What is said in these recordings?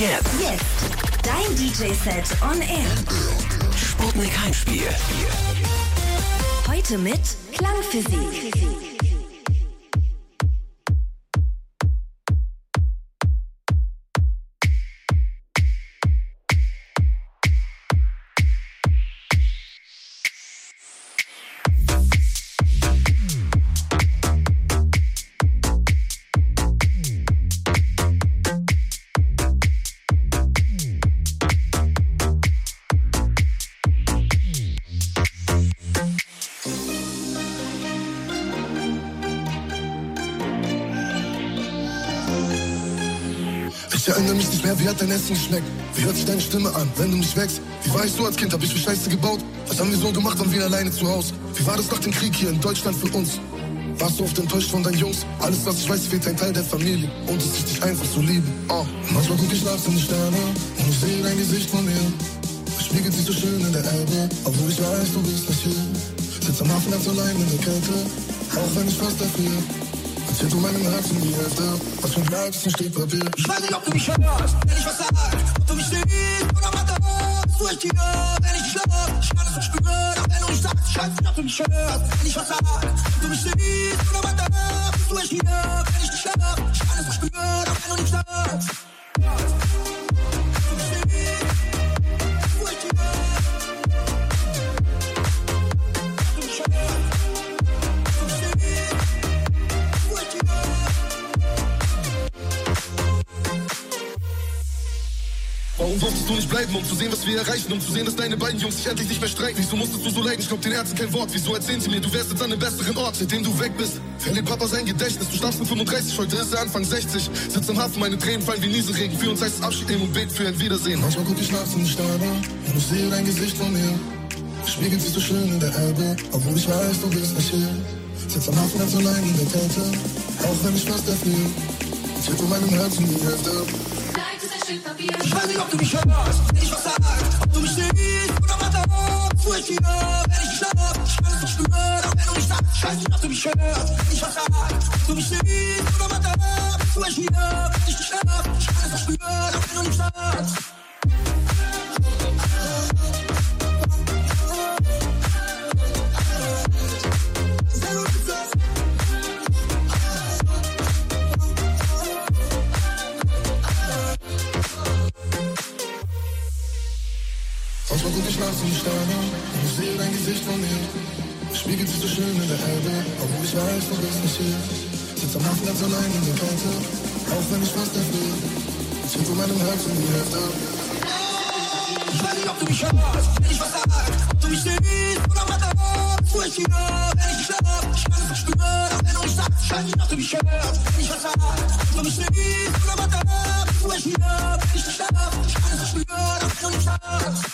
Jetzt. Dein DJ-Set on Air. Sputnik Heimspiel. Heute mit Klangphysik. Ich erinnere mich nicht mehr, wie hat dein Essen geschmeckt? Wie hört sich deine Stimme an, wenn du mich wächst? Wie war ich so als Kind, hab ich für Scheiße gebaut? Was haben wir so gemacht, waren wir alleine zu Hause? Wie war das nach dem Krieg hier in Deutschland für uns? Warst du oft enttäuscht von deinen Jungs? Alles, was ich weiß, fehlt ein Teil der Familie. Und es ist dich einfach zu lieben. Manchmal guck ich nachts in die Sterne und ich sehe dein Gesicht von mir. Es spiegelt sich so schön in der Elbe, obwohl ich weiß, du bist nicht hier. Sitz am Hafen ganz allein in der Kälte, auch wenn ich fast dafür. Erzähl du meinem Herzen die Hälfte, was von bleibt, ist ein Stück Papier. Ich weiß nicht, ob du mich hörst, wenn ich was sag, ob du mich siehst oder weiter hörst. Du echt hier, wenn ich dich love, ich kann es nicht spüren, auch wenn du nicht sagst. Ich weiß nicht, ob du mich hörst, wenn ich was sag, ob du mich siehst oder weiter hörst. Du echt hier, wenn ich dich love, ich kann es nicht spüren, auch wenn du nicht sagst. Warum durftest du nicht bleiben, um zu sehen, was wir erreichen? Um zu sehen, dass deine beiden Jungs sich endlich nicht mehr streiten? Wieso musstest du so leiden? Ich glaub den Ärzten kein Wort. Wieso erzählen sie mir, du wärst jetzt an einem besseren Ort? Seitdem du weg bist, verliert Papa sein Gedächtnis. Du starbst mit 35, heute ist er Anfang 60. Sitz am Hafen, meine Tränen fallen wie Nieselregen. Für uns heißt es Abschied nehmen und beten für ein Wiedersehen. Manchmal guck ich nachts in die Sterne und ich sehe dein Gesicht von mir. Es spiegelt sich so schön in der Elbe, obwohl ich weiß, du bist nicht hier. Sitz am Hafen ganz allein in der Kälte, auch wenn ich fast erfriere. Erzähl du meinem Herzen die Hälfte. Ich weiß nicht, ob du mich hörst, wenn ich was sag, ob du mich siehst oder weiter hörst. Du echt hier, wenn ich dich love, ich kann es nicht spüren, auch wenn du nicht sagst. Ich weiß nicht, ob du mich hörst, wenn ich was sag, ob du mich siehst oder weiter hörst. Du echt hier, wenn ich dich love, ich kann es nicht spüren, auch wenn du nicht sagst. Manchmal guck ich nachts in die Sterne und ich sehe dein Gesicht von mir. Es spiegelt sich so schön in der Elbe, obwohl ich weiß, du bist nicht hier. Sitz am Hafen ganz allein in der Kälte, auch wenn ich fast erfriere. Erzähl du meinem Herzen die Hälfte. Ich weiß nicht, ob du mich hörst, wenn ich was sag, ob du mich siehst oder weiter hörst. Du echt hier, wenn ich dich love, ich kann es nicht spüren, auch wenn du nicht sagst. Ich weiß nicht, ob du mich hörst, wenn ich was sag, ob du mich siehst oder weiter hörst. Du echt hier, wenn ich dich love, ich kann es nicht spüren, auch wenn du nicht sagst.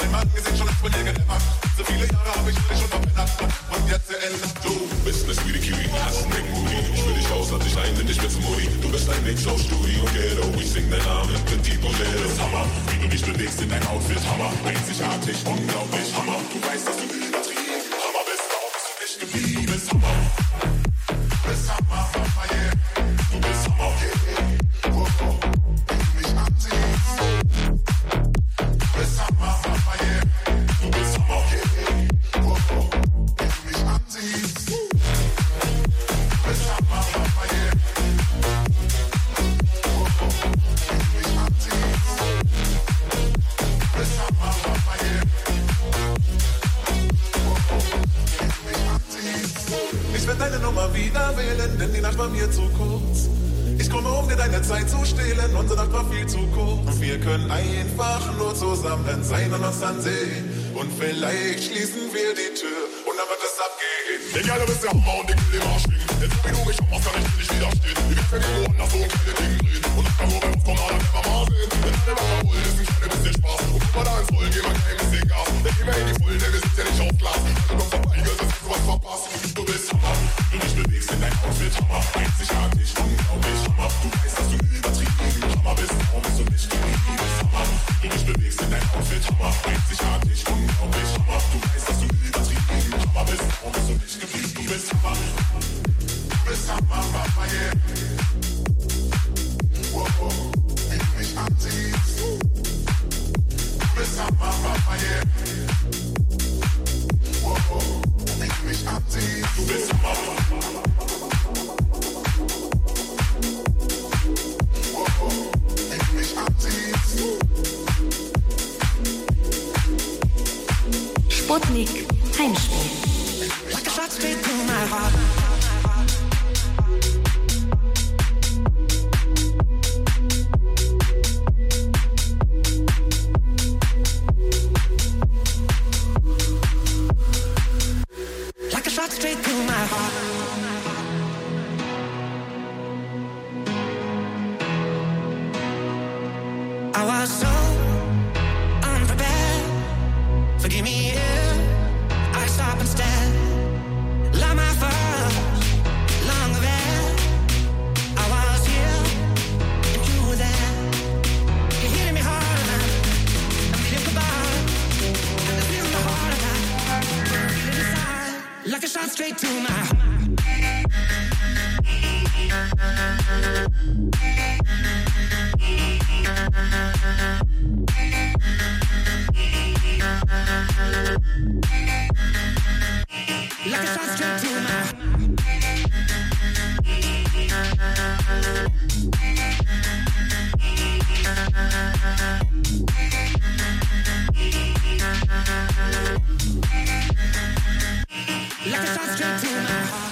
Business, we the Haus, lad dich ein, denn ich bin zum Moni. Du bist ein Mix aus Studi und Ghetto. Ich sing deinen Namen, bin Deep und Ledo. Das ist Hammer, wie du dich bewegst in dein Outfit. Hammer, einzigartig, unglaublich. Hammer, du weißt, dass du übertrieben Hammer bist, warum bist du nicht geblieben? Du bist Hammer. Du bist Hammer, Hammer, yeah. Du bist Hammer, yeah. Oh, oh, wie du mich ansiehst. Du bist Hammer, Hammer, yeah. Du bist Hammer, yeah. Oh, oh, wie du mich ansiehst. Du bist Hammer, Hammer, yeah. Oh, oh, wie du mich ansiehst. Du bist Hammer, Hammer, yeah. Oh, oh, wie du mich ansiehst. Ich werd deine Nummer wieder wählen, denn die Nacht war mir zu kurz. Ich komme, um dir deine Zeit zu stehlen, unsere Nacht war viel zu kurz. Wir können einfach nur zusammen sein und uns dann sehen. Und vielleicht schließen wir die Tür und dann wird es abgehen. Egal, du bist der Hammer und ich will den Arsch schwingen. Jetzt wie du mich machst, kann ich dir nicht widerstehen. Wir werden irgendwo anders so kleine Dinge drehen. Und dann kann nur bei uns kommen, aber werden wir mal sehen. Wenn alle Wasser holen, ist ein kleines bisschen Spaß. Und guck mal da ins Rollen, geh mal kein bisschen Gas. Denn geh mal in die Vollen, denn wir sind ja nicht auf Glas. Alle noch vorbei, Girls, das ist was verpasst. Du bist Hammer, du dich bewegst in dein Outfit. Hammer, einzigartig, unglaublich. Hammer, du weißt, dass du übertrieben Hammer bist, warum bist du nicht geblieben? Du bist Hammer, du dich bewegst in dein Outfit. Hammer, einzigartig, unglaublich. Hammer, du weißt, dass du übertrieben Hammer bist, warum bist du nicht geblieben? Du bist Hammer, du bist Hammer, Hammer, yeah. Oh, oh, wie du mich ansiehst. Du bist Hammer, Hammer, yeah. Oh, oh, wie du mich ansiehst. Du bist Hammer. Sputnik Heimspiel. Like a shot straight through my heart. Like a shot straight through my heart. I was so unprepared. Forgive me if I stop and stare. Like my first long affair. I was here and you were there. You're hitting me hard enough. I'm feeling goodbye. And it's feeling the heart attack. Feeling inside. Like a shot straight to my heart. Like a shot straight to my heart. Like a shot straight to my heart.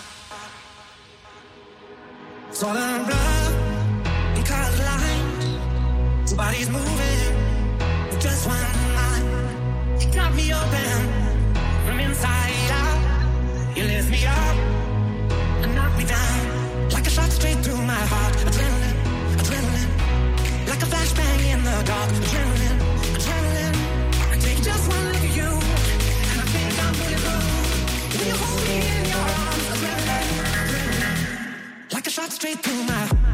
It's all in blood and colored lines. Two bodies moving with just one mind. You got me open from inside out. You lift me up and knock me down. Like a shot straight through my heart. Adrenaline, adrenaline. Like a flashbang in the dark. Adrenaline, adrenaline. I take just one look at you and I think I'm bulletproof. When you hold me in your arms. Adrenaline, adrenaline. Like a shot straight through my heart.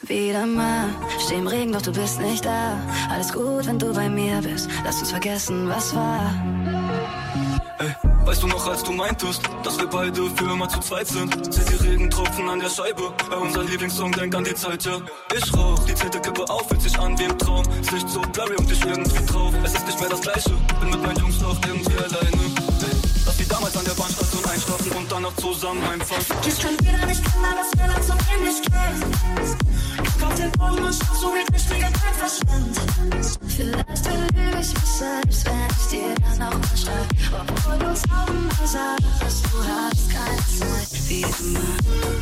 Wieder mal, steh im Regen, doch du bist nicht da. Alles gut, wenn du bei mir bist. Lass uns vergessen, was war. Ey, weißt du noch, als du meintest, dass wir beide für immer zu zweit sind? Seht die Regentropfen an der Scheibe, bei unser Lieblingssong, denk an die Zeit, ja. Ich rauch, die 10. Kippe auf, fühlt sich an wie im Traum. Ist nicht so blurry und ich irgendwie drauf. Es ist nicht mehr das Gleiche, bin mit meinen Jungs noch irgendwie alleine. Ey, lass die damals an der Bahnstation einschlafen und danach zusammen einfach. Ich kann wieder nicht kennen, aber es mir langsam ähnlich geht. Ich kauf den Boden und schau, so wie wichtige Zeit verschwindet. Vielleicht belüge ich mich selbst, wenn ich dir dann auch mal schreib. Obwohl du tausendmal sagst, du hast keine Zeit. Wie immer.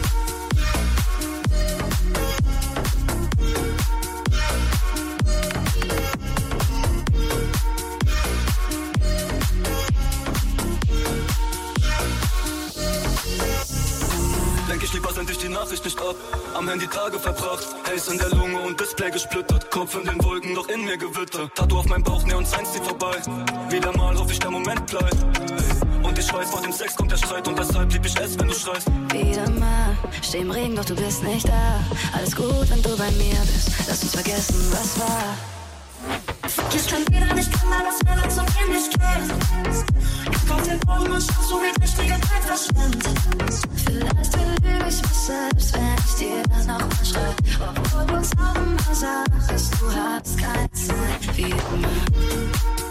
Ich lieber send ich die Nachricht nicht ab. Am Handy Tage verbracht, Haze in der Lunge und Display gesplittert. Kopf in den Wolken, doch in mir Gewitter. Tattoo auf meinem Bauch, Neon Signs zieht vorbei. Wieder mal hoffe ich, der Moment bleibt. Und ich weiß, vor dem Sex kommt der Streit. Und deshalb lieb ich es, wenn du schreist. Wieder mal, steh im Regen, doch du bist nicht da. Alles gut, wenn du bei mir bist. Lass uns vergessen, was war. Ich kann wieder nicht kennen, aber es mir langsam ähnlich geht. Ich kauf den Boden und schau, so wie wichtige Zeit verschwindet. Vielleicht belüge ich mich selbst, wenn ich dir dann auch mal schreib. Obwohl du tausendmal sagst, du hast keine Zeit. Wie immer.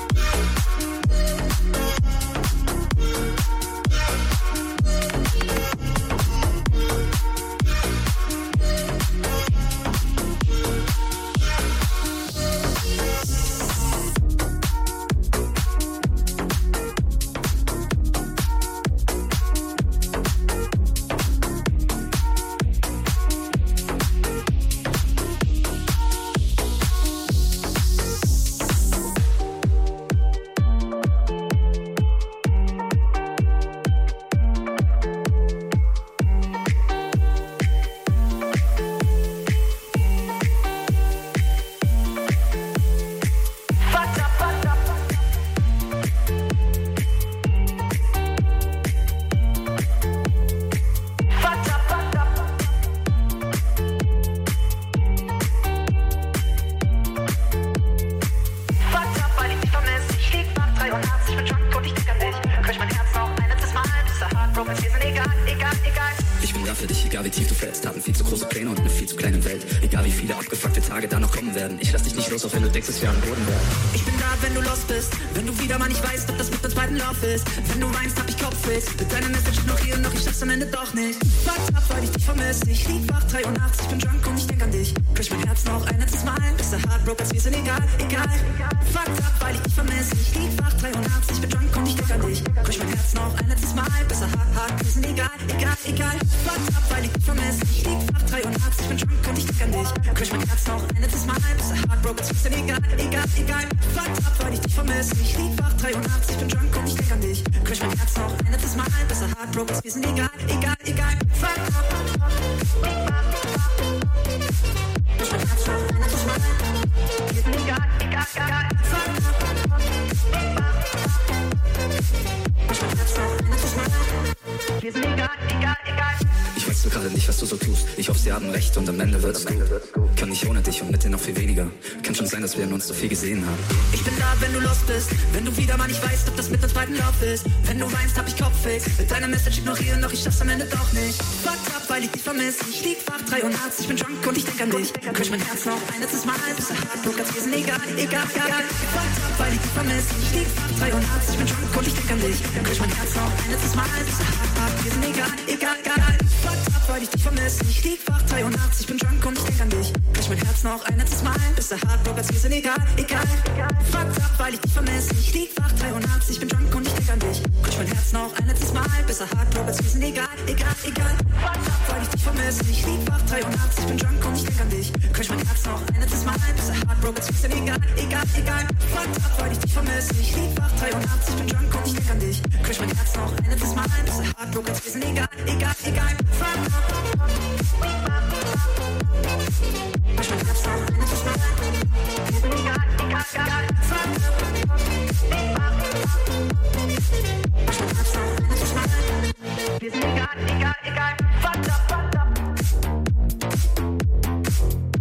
Ich bin da, wenn du lost bist. Wenn du wieder mal nicht weißt, ob das mit uns beiden Lauf ist. Wenn du weinst, hab ich Kopfweh. Mit deiner Message ignorieren, doch ich schaff's am Ende doch nicht. Fucked up, weil ich dich vermisse. Ich lieg wach 3 Uhr nachts, ich bin drunk und ich denk an dich. Crash mein Herz noch ein letztes Mal. Bist du heartbroke, als wir sind egal, egal. Fucked up, weil ich dich vermisse. Ich lieg wach 3 Uhr nachts, ich bin drunk und ich denk an dich. Crash mein Herz noch ein letztes Mal. Bist du hart, wir sind egal, egal, egal. Fucked up, weil ich dich vermisse. Ich lieg wach 3 Uhr nachts, ich bin drunk und ich denk an dich. Crash mein Herz noch ein letztes Mal. Bist du heartbroke, als wir sind egal, egal, egal. Fucked up, weil ich dich vermisse. Ich lieg wach 3 Uhr nachts, ich bin drunk und ich denk an dich. Crash mein Herz noch ein letztes Mal. Bist du heartbroke, wir sind egal, egal, egal. Fucked up. Crash mein Herz noch ein letztes Mal. Wir sind egal, egal, egal. Fucked up. Crash mein Herz noch ein letztes Mal. Wir sind egal, egal, egal. Ich weiß gerade nicht, was du so tust. Ich hoffe, sie haben recht und am Ende wird's gut. Kann nicht ohne dich und mit dir noch viel weniger. Kann schon sein, dass wir in uns so viel gesehen haben. Ich bin da, wenn du lost bist. Wenn du wieder mal nicht weißt, ob das mit uns beiden Lauf ist. Wenn du weinst, hab ich Kopfweh. Mit deiner Message ignorieren, doch ich schaff's am Ende doch nicht. Fucked up, weil ich dich vermisse. Ich lieg wach 3 Uhr nachts, ich bin drunk und ich denk an dich. Crash mein Herz noch ein letztes Mal. Bist du heartbroke, als wir sind egal, egal, egal. Fucked up, weil ich dich vermisse. Ich lieg wach 3 Uhr nachts, ich bin drunk und ich denk an dich. Crash mein Herz noch ein letztes Mal. Bist du hart, wir sind egal, egal, egal. Fucked up, weil ich dich vermisse. Ich lieg wach 3 Uhr nachts, ich bin drunk und ich denk an dich. Crash mein Herz noch ein letztes Mal. Bist du heartbroke, als wir sind egal, egal. Fucked up, weil ich dich vermisse. Ich lieg wach 3 Uhr nachts, ich bin drunk und ich denk an dich. Crash mein Herz noch ein letztes Mal. Bist du heartbroke, als wir sind egal, egal, egal. Fucked up, weil ich dich vermisse. Ich lieg wach 3 Uhr nachts, ich bin drunk und ich denk an dich. Crash mein Herz noch ein letztes Mal. Bist du heartbroke, als wir sind egal, egal, egal. Fucked up, weil ich dich vermisse. Ich lieg wach 3 Uhr nachts, ich bin drunk und ich denk an dich. Crash mein Herz noch ein letztes Mal. Bist du heartbroke, als wir sind egal, egal, egal. Fucked up. Crash mein Herz noch ein letztes Mal. Wir sind egal, egal, egal. Fucked up. Crash mein Herz noch ein letztes Mal. Wir sind egal, egal, egal. Fucked up, fucked up.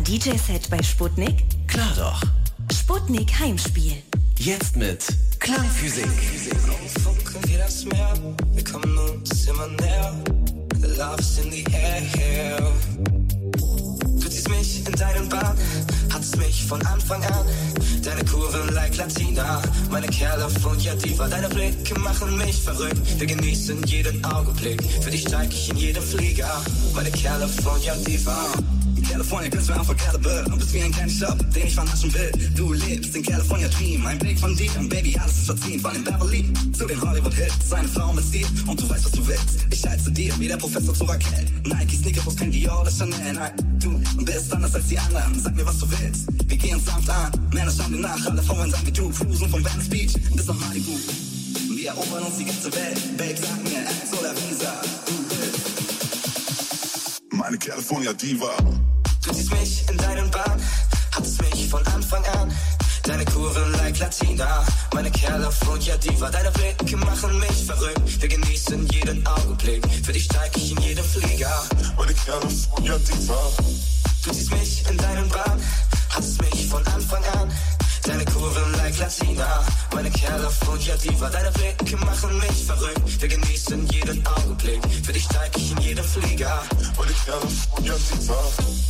DJ-Set bei Sputnik? Klar doch. Sputnik Heimspiel. Jetzt mit Klangphysik. Funken wie das Meer, wir kommen uns immer näher. The love's in the air. Du ziehst mich in deinen Bann, hattest mich von Anfang an. Deine Kurven like Latina, meine Kerle von Diva. Deine Blicke machen mich verrückt, wir genießen jeden Augenblick. Für dich steig ich in jeden Flieger, meine Kerle von Diva. In California kannst du einfach Caliber und bist wie ein kleiner Shop, den ich vernaschen will. Du lebst in California Dream, ein Blick von dir und Baby, alles ist verziehen. Von den Beverly zu den Hollywood-Hits, eine Frau mit Stil und du weißt, was du willst. Ich halte zu dir wie der Professor zu Raquel. Nike, Sneaker, kein Dior oder Chanel. Nein, du bist anders als die anderen, sag mir, was du willst. Wir gehen sanft an, Männer schauen dir nach, alle Frauen sagen wie du. Cruisen von Venice Beach bis nach Malibu. Wir erobern uns die ganze Welt, Babe, sag mir, Alex oder Visa, du willst. Meine California Diva. Du ziehst mich in deinen Bann, hattest mich von Anfang an. Deine Kurven like Latina, meine Kerle von Diva. Deine Blicke machen mich verrückt, wir genießen jeden Augenblick. Für dich steig ich in jeden Flieger, Meine Kerle von Diva. Du ziehst mich in deinen Bann, hattest mich von Anfang an. Deine Kurven like Latina, meine Kerle von Diva. Deine Blicke machen mich verrückt, wir genießen jeden Augenblick. Für dich steig ich in jeden Flieger, Meine Kerle von Diva.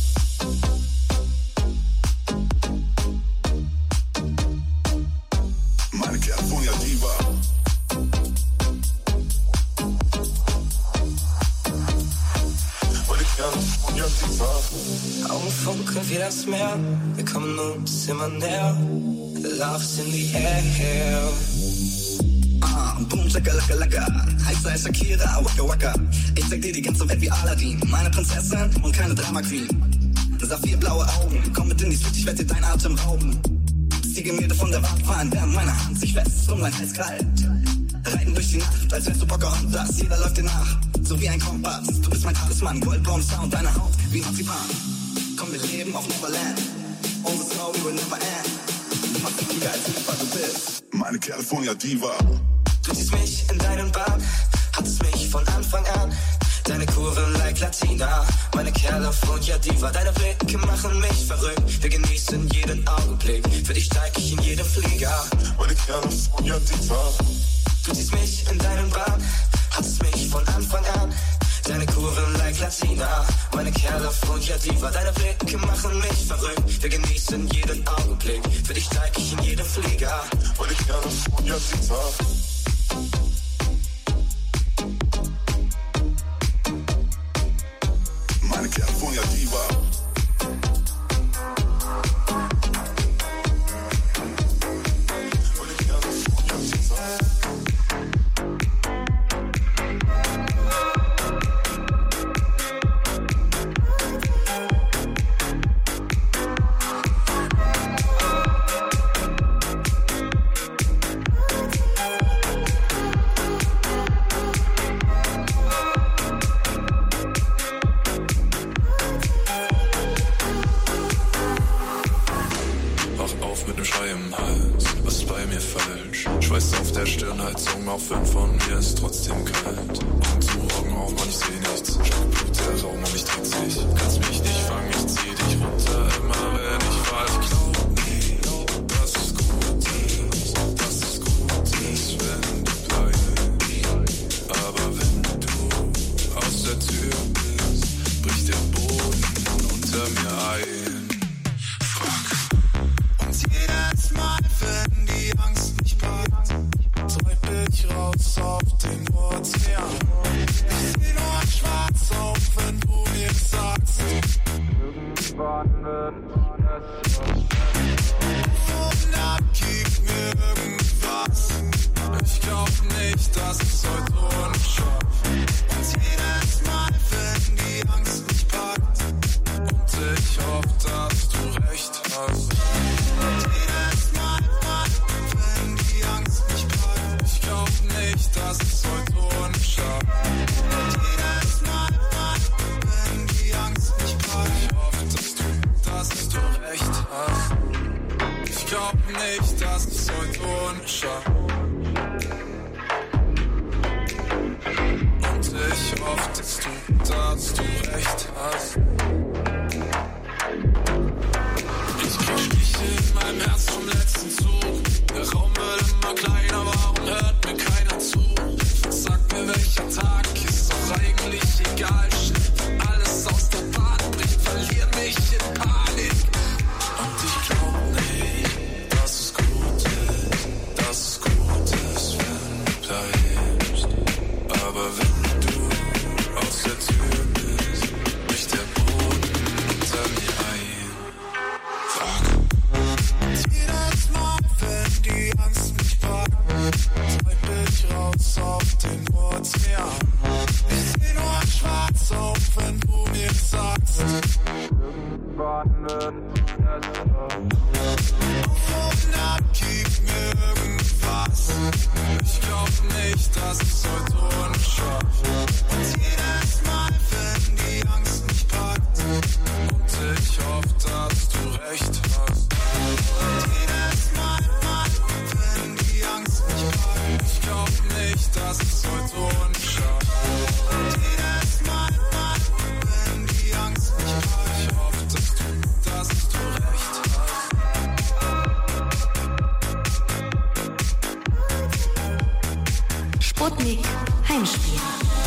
Meine California Diva. Meine Kerle von Diva. Augen funkeln wie das Meer, wir kommen uns immer näher. Love's in the air. Boom, chaka, laka, laka. Heißer als Shakira, waka, waka. Ich zeig dir die ganze Welt wie Aladdin. Meine Prinzessin und keine Drama-Queen. Saphirblaue Augen, komm mit in die Suite, ich werd dir deinen Atem rauben. Ziege mir von der Wand fahren, während meine Hand sich fest um mein Hals kalt. Reiten durch die Nacht, als wärst du Pocahontas, jeder läuft dir nach, so wie ein Kompass. Du bist mein Talisman, goldblauer Sound, deine Haut wie Marzipan. Komm, wir leben auf Neverland, unsere Story will never end. Du machst dich als Liefer, du bist Meine California Diva. Du ziehst mich in deinen Bann, hattest mich von Anfang an. Deine Kurven like Latina, meine Kerle von Diva. Deine Blicke machen mich verrückt, wir genießen jeden Augenblick. Für dich steig ich in jeden Flieger, Meine Kerle von Diva. du ziehst mich in deinen Bann, hattest mich von Anfang an. Deine Kurven like Latina, meine Kerle von Diva. Deine Blicke machen mich verrückt, wir genießen jeden Augenblick. Für dich steig ich in jeden Flieger, Meine Kerle von Diva. Meine California Diva. Meine California Diva. Auf 5 von mir ist trotzdem kalt. Und zu Augen auf, man, ich seh nichts. Blut, der Raum um mich dreht sich. Kannst mich nicht fangen, ich zieh dich runter. Immer wenn ich fall, ich glaub nicht, dass es gut ist, wenn du bleibst. Aber wenn du aus der Tür bist, bricht der Boden unter mir ein. Fuck. Und jedes Mal, wenn die Angst mich packt, treibe ich raus auf den Ozean. Ich seh nur schwarz auf, wenn du mir sagst, Sputnik Heimspiel.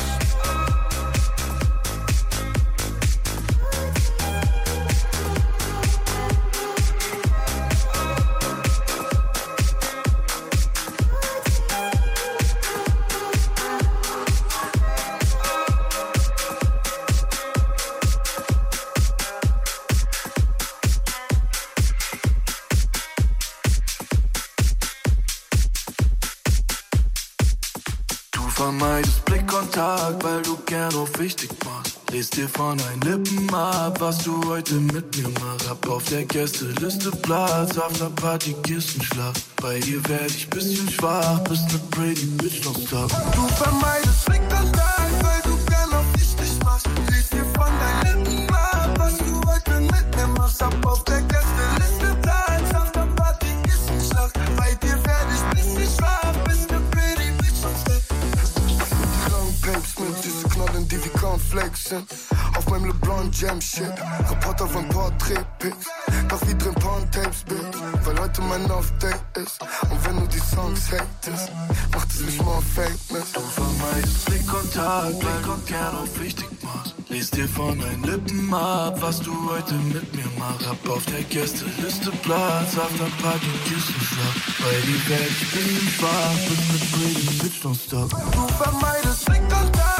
Vermeidest Blickkontakt, weil du gern auf wichtig machst. Lest dir von deinen Lippen ab, was du heute mit mir machst. Hab auf der Gästeliste Platz, auf der Party Kissenschlaf. Bei dir werd ich bisschen schwach, bist ne pretty bitch nonstop. Du vermeidest Blickkontakt, weil du gern auf wichtig machst. Lest dir von deinen Lippen ab, was du heute mit mir machst. Hab auf der Gästeliste Platz, auf der Party Kissenschlaf. Bei dir werd ich bisschen schwach, bist ne pretty bitch nonstop. Papes mit süße Knollen, die wie Cornflakes sind. Auf meinem LeBron James Shit, Reporter von Portrait-Pics. Doch wie drin Porn-Tapes bin, weil heute mein Off-Day ist. Und wenn du die Songs hatest, macht es mich more famous. Du vermeidest Blickkontakt, weil du gern auf wichtig machst. Lest dir von deinen Lippen ab, was du heute mit mir machst. Hab auf der Gästeliste Platz, auf der Party Kissenschlaf. Bei dir werd ich bisschen schwach, bist ne pretty bitch nonstop. Du vermeidest Blickkontakt.